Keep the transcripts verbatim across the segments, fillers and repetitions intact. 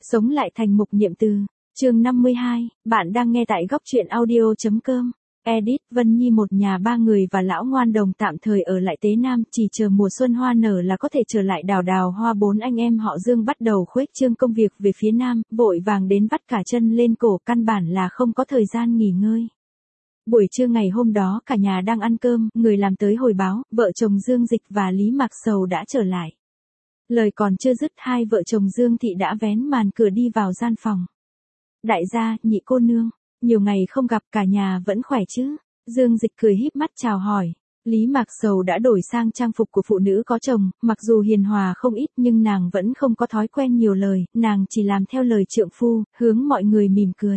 Sống lại thành mục niệm từ. Chương năm mươi hai, bạn đang nghe tại góc truyện audio chấm com. Edit, Vân Nhi một nhà ba người và lão Ngoan Đồng tạm thời ở lại Tế Nam, chỉ chờ mùa xuân hoa nở là có thể trở lại đào đào hoa. Bốn anh em họ Dương bắt đầu khuếch trương công việc về phía Nam, vội vàng đến vắt cả chân lên cổ, căn bản là không có thời gian nghỉ ngơi. Buổi trưa ngày hôm đó cả nhà đang ăn cơm, người làm tới hồi báo, vợ chồng Dương Dịch và Lý Mạc Sầu đã trở lại. Lời còn chưa dứt, hai vợ chồng Dương Thị đã vén màn cửa đi vào gian phòng. Đại gia, nhị cô nương, nhiều ngày không gặp, cả nhà vẫn khỏe chứ? Dương Dịch cười híp mắt chào hỏi. Lý Mạc Sầu đã đổi sang trang phục của phụ nữ có chồng, mặc dù hiền hòa không ít nhưng nàng vẫn không có thói quen nhiều lời, nàng chỉ làm theo lời trượng phu, hướng mọi người mỉm cười.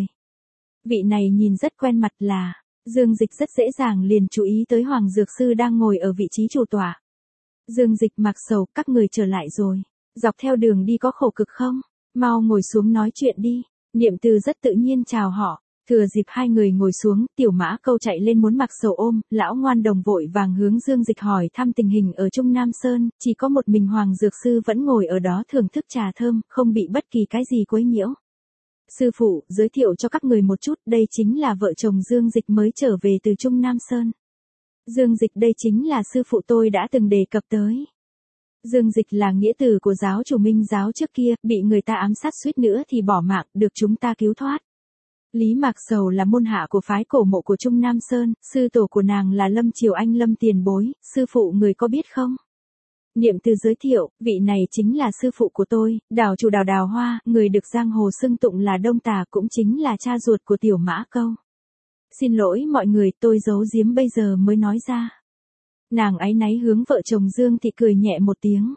Vị này nhìn rất quen mặt là, Dương Dịch rất dễ dàng liền chú ý tới Hoàng Dược Sư đang ngồi ở vị trí chủ tọa. Dương Dịch, Mạc Sầu, các người trở lại rồi. Dọc theo đường đi có khổ cực không? Mau ngồi xuống nói chuyện đi. Niệm Từ rất tự nhiên chào họ. Thừa dịp hai người ngồi xuống, Tiểu Mã Câu chạy lên muốn Mạc Sầu ôm, lão Ngoan Đồng vội vàng hướng Dương Dịch hỏi thăm tình hình ở Trung Nam Sơn, chỉ có một mình Hoàng Dược Sư vẫn ngồi ở đó thưởng thức trà thơm, không bị bất kỳ cái gì quấy nhiễu. Sư phụ, giới thiệu cho các người một chút, đây chính là vợ chồng Dương Dịch mới trở về từ Trung Nam Sơn. Dương Dịch, đây chính là sư phụ tôi đã từng đề cập tới. Dương Dịch là nghĩa tử của giáo chủ Minh giáo trước kia, bị người ta ám sát suýt nữa thì bỏ mạng, được chúng ta cứu thoát. Lý Mạc Sầu là môn hạ của phái cổ mộ của Trung Nam Sơn, sư tổ của nàng là Lâm Triều Anh Lâm tiền bối, sư phụ người có biết không? Niệm Từ giới thiệu, vị này chính là sư phụ của tôi, đào chủ Đào Đào Hoa, người được giang hồ xưng tụng là Đông Tà, cũng chính là cha ruột của Tiểu Mã Câu. Xin lỗi mọi người, tôi giấu giếm bây giờ mới nói ra. Nàng áy náy hướng vợ chồng Dương Thị cười nhẹ một tiếng.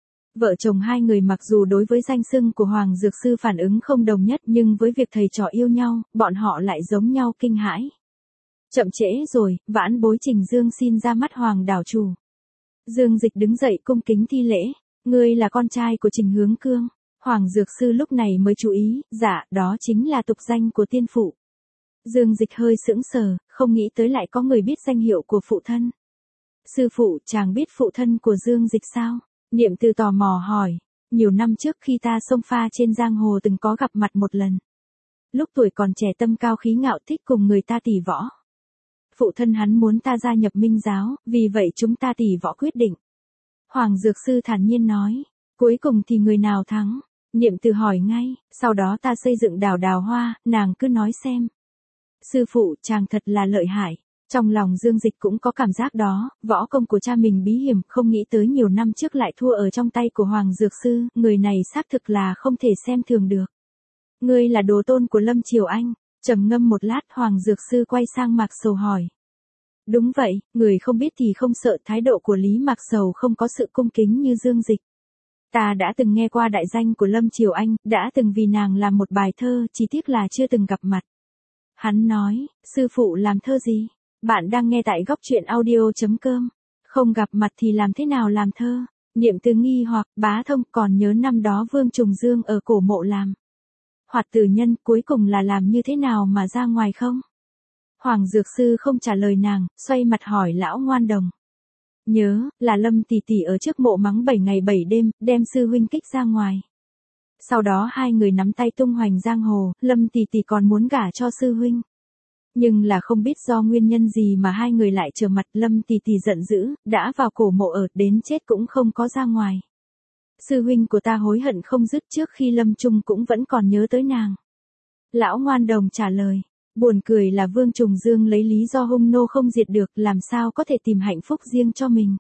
Vợ chồng hai người mặc dù đối với danh xưng của Hoàng Dược Sư phản ứng không đồng nhất, nhưng với việc thầy trò yêu nhau, bọn họ lại giống nhau kinh hãi. Chậm trễ rồi, vãn bối Trình Dương xin ra mắt Hoàng đảo chủ. Dương Dịch đứng dậy cung kính thi lễ. Ngươi là con trai của Trình Hướng Cương. Hoàng Dược Sư lúc này mới chú ý, dạ, đó chính là tục danh của tiên phụ. Dương Dịch hơi sững sờ, không nghĩ tới lại có người biết danh hiệu của phụ thân. Sư phụ, chàng biết phụ thân của Dương Dịch sao? Niệm Từ tò mò hỏi. Nhiều năm trước khi ta xông pha trên giang hồ từng có gặp mặt một lần. Lúc tuổi còn trẻ tâm cao khí ngạo, thích cùng người ta tỉ võ. Phụ thân hắn muốn ta gia nhập Minh giáo, vì vậy chúng ta tỉ võ quyết định. Hoàng Dược Sư thản nhiên nói. Cuối cùng thì người nào thắng? Niệm Từ hỏi ngay, sau đó ta xây dựng Đào Đào Hoa, nàng cứ nói xem. Sư phụ, chàng thật là lợi hại. Trong lòng Dương Dịch cũng có cảm giác đó, võ công của cha mình bí hiểm, không nghĩ tới nhiều năm trước lại thua ở trong tay của Hoàng Dược Sư, người này xác thực là không thể xem thường được. Ngươi là đồ tôn của Lâm Triều Anh. Trầm ngâm một lát, Hoàng Dược Sư quay sang Mạc Sầu hỏi. Đúng vậy, người không biết thì không sợ, thái độ của Lý Mạc Sầu không có sự cung kính như Dương Dịch. Ta đã từng nghe qua đại danh của Lâm Triều Anh, đã từng vì nàng làm một bài thơ, chỉ tiếc là chưa từng gặp mặt. Hắn nói, sư phụ làm thơ gì? Bạn đang nghe tại góc truyện audio chấm com. Không gặp mặt thì làm thế nào làm thơ? Niệm Từ nghi hoặc, bá thông còn nhớ năm đó Vương Trùng Dương ở cổ mộ làm Hoạt Tử Nhân, cuối cùng là làm như thế nào mà ra ngoài không? Hoàng Dược Sư không trả lời nàng, xoay mặt hỏi lão Ngoan Đồng. Nhớ, là Lâm tỷ tỷ ở trước mộ mắng bảy ngày bảy đêm, đem sư huynh kích ra ngoài. Sau đó hai người nắm tay tung hoành giang hồ, Lâm tỷ tỷ còn muốn gả cho sư huynh. Nhưng là không biết do nguyên nhân gì mà hai người lại trở mặt, Lâm tỷ tỷ giận dữ, đã vào cổ mộ ở, đến chết cũng không có ra ngoài. Sư huynh của ta hối hận không dứt, trước khi lâm chung cũng vẫn còn nhớ tới nàng. Lão Ngoan Đồng trả lời. Buồn cười là Vương Trùng Dương lấy lý do hung nô không diệt được, làm sao có thể tìm hạnh phúc riêng cho mình.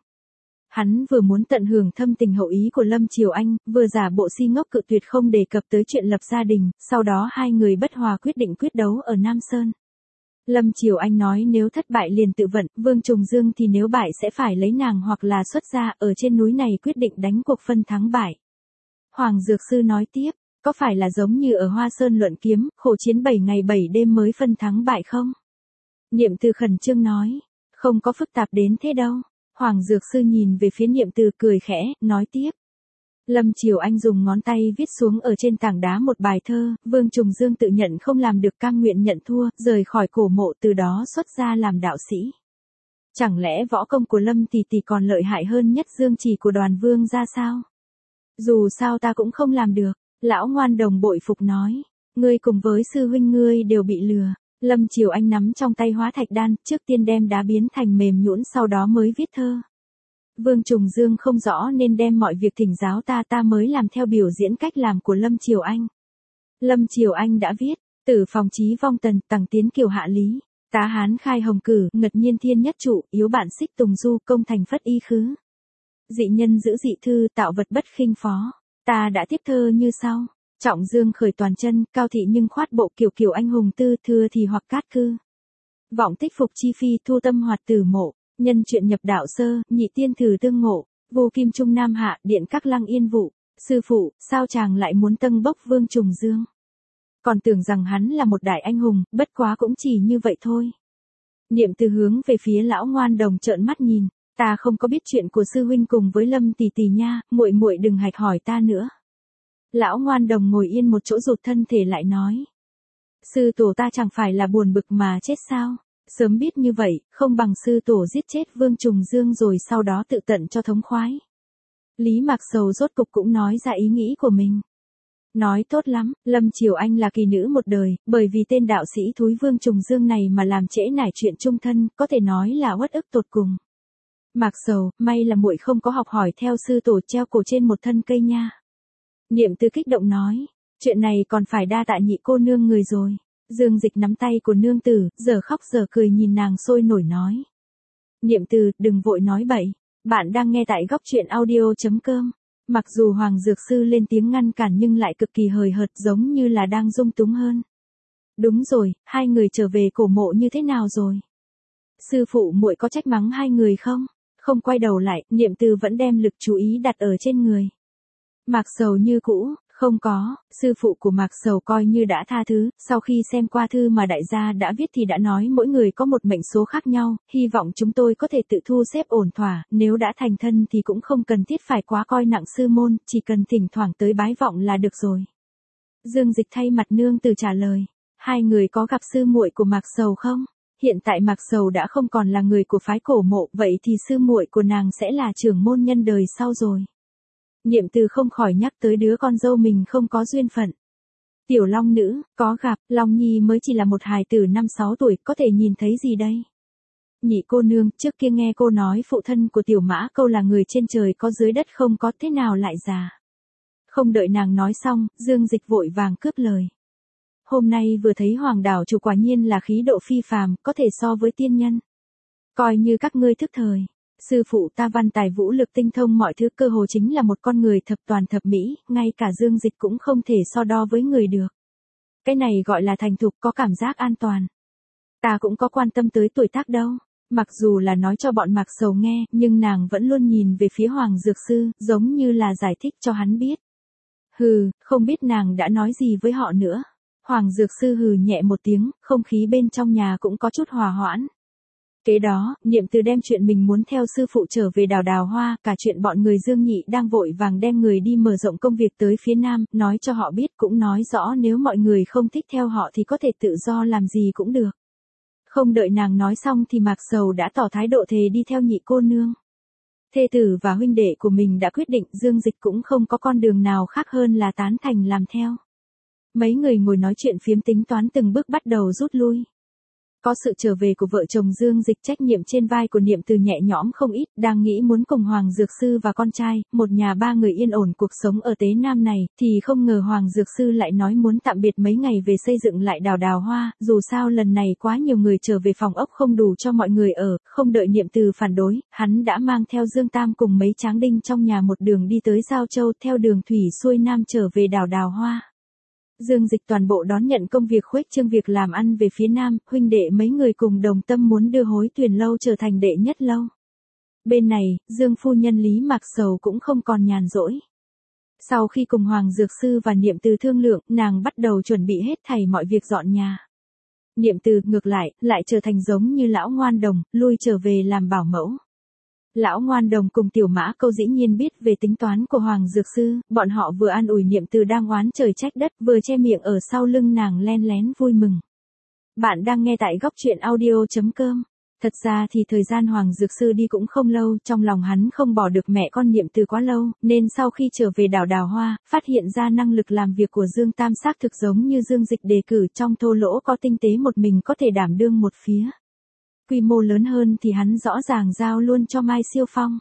Hắn vừa muốn tận hưởng thâm tình hậu ý của Lâm Triều Anh, vừa giả bộ si ngốc cự tuyệt không đề cập tới chuyện lập gia đình, sau đó hai người bất hòa quyết định quyết đấu ở Nam Sơn. Lâm Triều Anh nói nếu thất bại liền tự vận, Vương Trùng Dương thì nếu bại sẽ phải lấy nàng hoặc là xuất gia, ở trên núi này quyết định đánh cuộc phân thắng bại. Hoàng Dược Sư nói tiếp, có phải là giống như ở Hoa Sơn luận kiếm, khổ chiến bảy ngày bảy đêm mới phân thắng bại không? Niệm Từ khẩn trương nói, không có phức tạp đến thế đâu. Hoàng Dược Sư nhìn về phía Niệm Từ cười khẽ, nói tiếp. Lâm Triều Anh dùng ngón tay viết xuống ở trên tảng đá một bài thơ, Vương Trùng Dương tự nhận không làm được cam nguyện nhận thua, rời khỏi cổ mộ, từ đó xuất gia làm đạo sĩ. Chẳng lẽ võ công của Lâm tỷ tỷ còn lợi hại hơn Nhất Dương Chỉ của Đoàn Vương ra sao? Dù sao ta cũng không làm được. Lão Ngoan Đồng bội phục nói, ngươi cùng với sư huynh ngươi đều bị lừa. Lâm Chiều Anh nắm trong tay hóa thạch đan, trước tiên đem đá biến thành mềm nhũn sau đó mới viết thơ. Vương Trùng Dương không rõ nên đem mọi việc thỉnh giáo ta ta mới làm theo biểu diễn cách làm của Lâm Chiều Anh. Lâm Chiều Anh đã viết, tử phòng chí vong tần, tằng tiến kiều hạ lý, tá hán khai hồng cử, ngật nhiên thiên nhất trụ, yếu bạn xích tùng du, công thành phất y khứ. Dị nhân giữ dị thư, tạo vật bất khinh phó. Ta đã tiếp thơ như sau. Trọng dương khởi toàn chân, cao thị nhưng khoát bộ kiểu kiểu anh hùng tư, thưa thì hoặc cát cư. Vọng tích phục chi phi, thu tâm hoạt tử mộ, nhân chuyện nhập đạo sơ, nhị tiên thử tương ngộ, vô kim trung nam hạ, điện các lăng yên vụ. Sư phụ, sao chàng lại muốn tâng bốc Vương Trùng Dương? Còn tưởng rằng hắn là một đại anh hùng, bất quá cũng chỉ như vậy thôi. Niệm Từ hướng về phía Lão Ngoan Đồng trợn mắt nhìn, ta không có biết chuyện của sư huynh cùng với Lâm tỷ tỷ nha, muội muội đừng hạch hỏi ta nữa. Lão Ngoan Đồng ngồi yên một chỗ rụt thân thể lại nói, sư tổ ta chẳng phải là buồn bực mà chết sao? Sớm biết như vậy, không bằng sư tổ giết chết Vương Trùng Dương rồi sau đó tự tận cho thống khoái. Lý Mạc Sầu rốt cục cũng nói ra ý nghĩ của mình. Nói tốt lắm, Lâm Chiều Anh là kỳ nữ một đời, bởi vì tên đạo sĩ thúi Vương Trùng Dương này mà làm trễ nải chuyện chung thân, có thể nói là uất ức tột cùng. Mạc Sầu, may là muội không có học hỏi theo sư tổ treo cổ trên một thân cây nha. Niệm Từ kích động nói, chuyện này còn phải đa tạ nhị cô nương người rồi. Dương Dịch nắm tay của nương tử, giờ khóc giờ cười nhìn nàng sôi nổi nói. Niệm Từ, đừng vội nói bậy, bạn đang nghe tại góc truyện audio.com. Mặc dù Hoàng Dược Sư lên tiếng ngăn cản nhưng lại cực kỳ hời hợt giống như là đang dung túng hơn. Đúng rồi, hai người trở về cổ mộ như thế nào rồi? Sư phụ muội có trách mắng hai người không? Không quay đầu lại, Niệm Từ vẫn đem lực chú ý đặt ở trên người. Mạc Sầu như cũ, không có, sư phụ của Mạc Sầu coi như đã tha thứ, sau khi xem qua thư mà đại gia đã viết thì đã nói mỗi người có một mệnh số khác nhau, hy vọng chúng tôi có thể tự thu xếp ổn thỏa, nếu đã thành thân thì cũng không cần thiết phải quá coi nặng sư môn, chỉ cần thỉnh thoảng tới bái vọng là được rồi. Dương Dịch thay mặt nương tử trả lời, hai người có gặp sư muội của Mạc Sầu không? Hiện tại Mạc Sầu đã không còn là người của phái cổ mộ, vậy thì sư muội của nàng sẽ là trưởng môn nhân đời sau rồi. Niệm Từ không khỏi nhắc tới đứa con dâu mình không có duyên phận. Tiểu Long nữ, có gặp, Long Nhi mới chỉ là một hài tử năm sáu tuổi, có thể nhìn thấy gì đây? Nhị cô nương, trước kia nghe cô nói phụ thân của Tiểu Mã Câu là người trên trời có dưới đất không có, thế nào lại già? Không đợi nàng nói xong, Dương Dịch vội vàng cướp lời. Hôm nay vừa thấy Hoàng đảo chủ quả nhiên là khí độ phi phàm, có thể so với tiên nhân. Coi như các ngươi thức thời. Sư phụ ta văn tài vũ lực tinh thông mọi thứ, cơ hồ chính là một con người thập toàn thập mỹ, ngay cả Dương Dịch cũng không thể so đo với người được. Cái này gọi là thành thục, có cảm giác an toàn. Ta cũng có quan tâm tới tuổi tác đâu. Mặc dù là nói cho bọn Mạc Sầu nghe, nhưng nàng vẫn luôn nhìn về phía Hoàng Dược Sư, giống như là giải thích cho hắn biết. Hừ, không biết nàng đã nói gì với họ nữa. Hoàng Dược Sư hừ nhẹ một tiếng, không khí bên trong nhà cũng có chút hòa hoãn. Kế đó, Niệm Từ đem chuyện mình muốn theo sư phụ trở về đào đào hoa, cả chuyện bọn người Dương Nhị đang vội vàng đem người đi mở rộng công việc tới phía Nam, nói cho họ biết, cũng nói rõ nếu mọi người không thích theo họ thì có thể tự do làm gì cũng được. Không đợi nàng nói xong thì Mạc Sầu đã tỏ thái độ thề đi theo nhị cô nương. Thê tử và huynh đệ của mình đã quyết định, Dương Dịch cũng không có con đường nào khác hơn là tán thành làm theo. Mấy người ngồi nói chuyện phiếm tính toán từng bước bắt đầu rút lui. Có sự trở về của vợ chồng Dương Dịch, trách nhiệm trên vai của Niệm Từ nhẹ nhõm không ít, đang nghĩ muốn cùng Hoàng Dược Sư và con trai, một nhà ba người yên ổn cuộc sống ở Tế Nam này, thì không ngờ Hoàng Dược Sư lại nói muốn tạm biệt mấy ngày về xây dựng lại đào đào hoa, dù sao lần này quá nhiều người trở về phòng ốc không đủ cho mọi người ở, không đợi Niệm Từ phản đối, hắn đã mang theo Dương Tam cùng mấy tráng đinh trong nhà một đường đi tới Giao Châu, theo đường thủy xuôi Nam trở về đào đào hoa. Dương Dịch toàn bộ đón nhận công việc khuếch trương việc làm ăn về phía Nam, huynh đệ mấy người cùng đồng tâm muốn đưa Hối Tuyền lâu trở thành đệ nhất lâu. Bên này, Dương phu nhân Lý Mạc Sầu cũng không còn nhàn rỗi. Sau khi cùng Hoàng Dược Sư và Niệm Từ thương lượng, nàng bắt đầu chuẩn bị hết thảy mọi việc dọn nhà. Niệm Từ, ngược lại, lại trở thành giống như Lão Ngoan Đồng, lui trở về làm bảo mẫu. Lão Ngoan Đồng cùng Tiểu Mã Câu dĩ nhiên biết về tính toán của Hoàng Dược Sư, bọn họ vừa an ủi Niệm Từ đang oán trời trách đất, vừa che miệng ở sau lưng nàng len lén vui mừng. Bạn đang nghe tại góc truyện audio chấm com. Thật ra thì thời gian Hoàng Dược Sư đi cũng không lâu, trong lòng hắn không bỏ được mẹ con Niệm Từ quá lâu, nên sau khi trở về đảo Đào Hoa, phát hiện ra năng lực làm việc của Dương Tam xác thực giống như Dương Dịch đề cử, trong thô lỗ có tinh tế một mình có thể đảm đương một phía. Quy mô lớn hơn thì hắn rõ ràng giao luôn cho Mai Siêu Phong.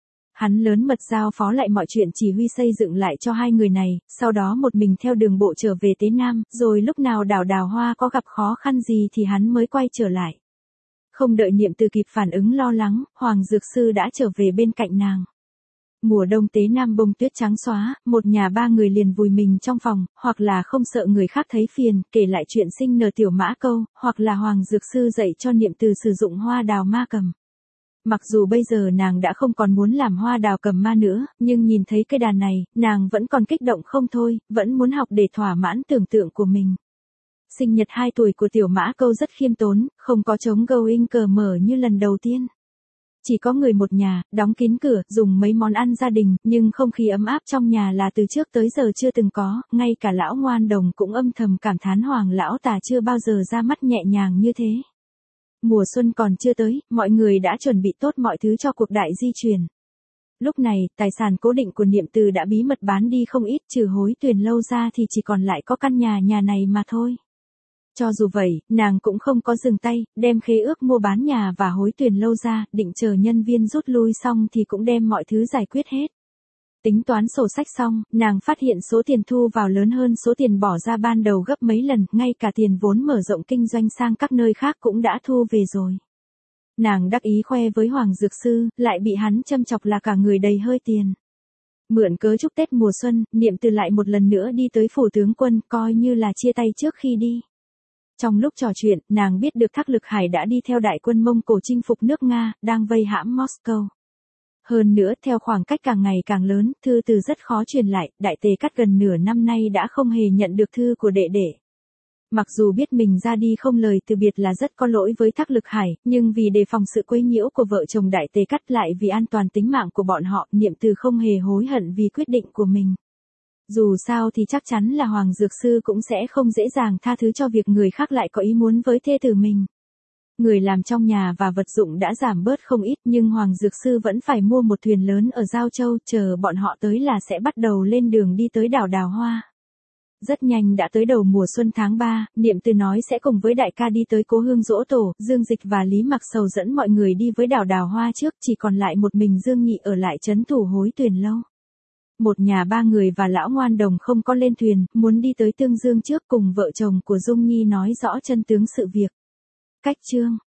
Hắn lớn mật giao phó lại mọi chuyện chỉ huy xây dựng lại cho hai người này, sau đó một mình theo đường bộ trở về Tế Nam, rồi lúc nào đảo Đào Hoa có gặp khó khăn gì thì hắn mới quay trở lại. Không đợi Niệm Từ kịp phản ứng lo lắng, Hoàng Dược Sư đã trở về bên cạnh nàng. Mùa đông Tế Nam bông tuyết trắng xóa, một nhà ba người liền vùi mình trong phòng, hoặc là không sợ người khác thấy phiền, kể lại chuyện sinh nở tiểu mã câu, hoặc là Hoàng Dược Sư dạy cho Niệm Từ sử dụng hoa đào ma cầm. Mặc dù bây giờ nàng đã không còn muốn làm hoa đào cầm ma nữa, nhưng nhìn thấy cây đàn này, nàng vẫn còn kích động không thôi, vẫn muốn học để thỏa mãn tưởng tượng của mình. Sinh nhật hai tuổi của tiểu mã câu rất khiêm tốn, không có trống going cờ mở như lần đầu tiên. Chỉ có người một nhà, đóng kín cửa, dùng mấy món ăn gia đình, nhưng không khí ấm áp trong nhà là từ trước tới giờ chưa từng có, ngay cả lão ngoan đồng cũng âm thầm cảm thán Hoàng lão tà chưa bao giờ ra mắt nhẹ nhàng như thế. Mùa xuân còn chưa tới, mọi người đã chuẩn bị tốt mọi thứ cho cuộc đại di chuyển. Lúc này, tài sản cố định của Niệm Từ đã bí mật bán đi không ít, trừ Hối Tuyền lâu ra thì chỉ còn lại có căn nhà nhà này mà thôi. Cho dù vậy, nàng cũng không có dừng tay, đem khế ước mua bán nhà và Hối Tuyền lâu ra, định chờ nhân viên rút lui xong thì cũng đem mọi thứ giải quyết hết. Tính toán sổ sách xong, nàng phát hiện số tiền thu vào lớn hơn số tiền bỏ ra ban đầu gấp mấy lần, ngay cả tiền vốn mở rộng kinh doanh sang các nơi khác cũng đã thu về rồi. Nàng đắc ý khoe với Hoàng Dược Sư, lại bị hắn châm chọc là cả người đầy hơi tiền. Mượn cớ chúc Tết mùa xuân, Niệm Từ lại một lần nữa đi tới phủ tướng quân, coi như là chia tay trước khi đi. Trong lúc trò chuyện, nàng biết được Thác Lực Hải đã đi theo đại quân Mông Cổ chinh phục nước Nga, đang vây hãm Moscow. Hơn nữa, theo khoảng cách càng ngày càng lớn, thư từ rất khó truyền lại, Đại Tề Cắt gần nửa năm nay đã không hề nhận được thư của đệ đệ. Mặc dù biết mình ra đi không lời từ biệt là rất có lỗi với Thác Lực Hải, nhưng vì đề phòng sự quấy nhiễu của vợ chồng Đại Tề Cắt lại vì an toàn tính mạng của bọn họ, Niệm Từ không hề hối hận vì quyết định của mình. Dù sao thì chắc chắn là Hoàng Dược Sư cũng sẽ không dễ dàng tha thứ cho việc người khác lại có ý muốn với thê tử mình. Người làm trong nhà và vật dụng đã giảm bớt không ít, nhưng Hoàng Dược Sư vẫn phải mua một thuyền lớn ở Giao Châu, chờ bọn họ tới là sẽ bắt đầu lên đường đi tới đảo Đào Hoa. Rất nhanh đã tới đầu mùa xuân tháng ba, Niệm Từ nói sẽ cùng với đại ca đi tới cố hương Giỗ Tổ, Dương Dịch và Lý Mặc Sầu dẫn mọi người đi với đảo Đào Hoa trước, chỉ còn lại một mình Dương Nhị ở lại trấn thủ Hối Tuyền lâu. Một nhà ba người và lão ngoan đồng không có lên thuyền, muốn đi tới Tương Dương trước cùng vợ chồng của Dung Nhi nói rõ chân tướng sự việc. Cách chương